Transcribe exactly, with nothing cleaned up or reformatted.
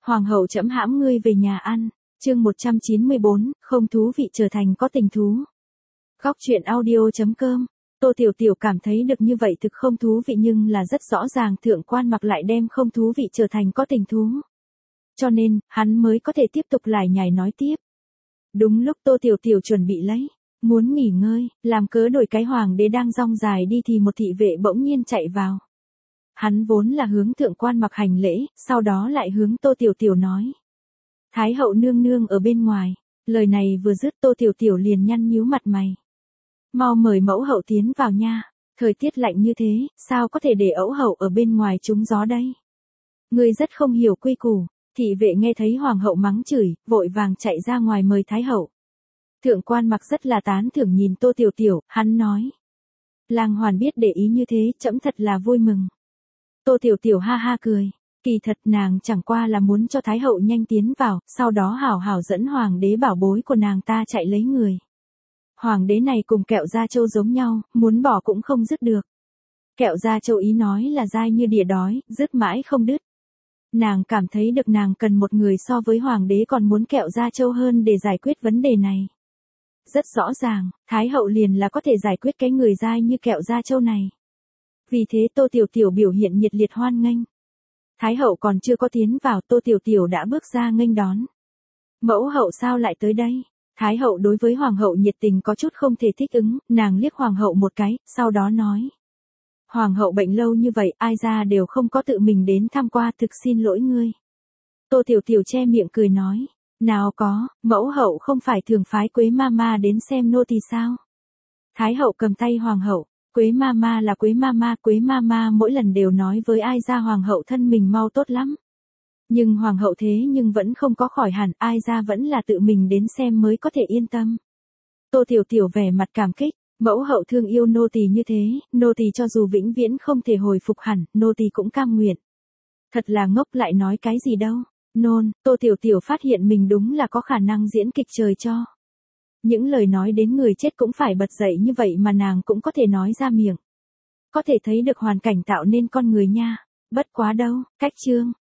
Hoàng hậu trẫm hãm ngươi về nhà ăn. Chương một trăm chín mươi bốn, không thú vị trở thành có tình thú. Góc truyện audio chấm com. Tô Tiểu Tiểu cảm thấy được như vậy thực không thú vị, nhưng là rất rõ ràng Thượng Quan Mặc lại đem không thú vị trở thành có tình thú. Cho nên, hắn mới có thể tiếp tục lải nhải nói tiếp. Đúng lúc Tô Tiểu Tiểu chuẩn bị lấy, muốn nghỉ ngơi, làm cớ đổi cái hoàng đế đang rong dài đi thì một thị vệ bỗng nhiên chạy vào. Hắn vốn là hướng Thượng Quan Mặc hành lễ, sau đó lại hướng Tô Tiểu Tiểu nói. Thái hậu nương nương ở bên ngoài. Lời này vừa dứt Tô Tiểu Tiểu liền nhăn nhíu mặt mày. Mau mời mẫu hậu tiến vào nha. Thời tiết lạnh như thế, sao có thể để ẫu hậu ở bên ngoài trúng gió đây? Ngươi rất không hiểu quy củ. Thị vệ nghe thấy hoàng hậu mắng chửi, vội vàng chạy ra ngoài mời Thái hậu. Thượng Quan Mặc rất là tán thưởng nhìn Tô Tiểu Tiểu, hắn nói. Lang hoàn biết để ý như thế, trẫm thật là vui mừng. Tô Tiểu Tiểu ha ha cười. Kỳ thật nàng chẳng qua là muốn cho Thái hậu nhanh tiến vào, sau đó hảo hảo dẫn hoàng đế bảo bối của nàng ta chạy lấy người. Hoàng đế này cùng Kẹo Gia Châu giống nhau, muốn bỏ cũng không dứt được. Kẹo Gia Châu ý nói là dai như đỉa đói, dứt mãi không đứt. Nàng cảm thấy được nàng cần một người so với hoàng đế còn muốn Kẹo Gia Châu hơn để giải quyết vấn đề này. Rất rõ ràng, Thái hậu liền là có thể giải quyết cái người dai như Kẹo Gia Châu này. Vì thế Tô Tiểu Tiểu biểu hiện nhiệt liệt hoan nghênh. Thái hậu còn chưa có tiến vào, Tô Tiểu Tiểu đã bước ra nghênh đón. Mẫu hậu sao lại tới đây? Thái hậu đối với hoàng hậu nhiệt tình có chút không thể thích ứng, nàng liếc hoàng hậu một cái, sau đó nói. Hoàng hậu bệnh lâu như vậy, ai ra đều không có tự mình đến thăm qua, thực xin lỗi ngươi. Tô Tiểu Tiểu che miệng cười nói. Nào có, mẫu hậu không phải thường phái Quế Mama đến xem nô tỳ sao? Thái hậu cầm tay hoàng hậu. Quế Mama là Quế Mama, Quế Mama mỗi lần đều nói với ai ra hoàng hậu thân mình mau tốt lắm. Nhưng hoàng hậu thế nhưng vẫn không có khỏi hẳn, ai ra vẫn là tự mình đến xem mới có thể yên tâm. Tô Tiểu Tiểu vẻ mặt cảm kích, mẫu hậu thương yêu nô tỳ như thế, nô tỳ cho dù vĩnh viễn không thể hồi phục hẳn, nô tỳ cũng cam nguyện. Thật là ngốc, lại nói cái gì đâu. Nôn, Tô Tiểu Tiểu phát hiện mình đúng là có khả năng diễn kịch trời cho. Những lời nói đến người chết cũng phải bật dậy như vậy mà nàng cũng có thể nói ra miệng. Có thể thấy được hoàn cảnh tạo nên con người nha. Bất quá đâu, cách chương.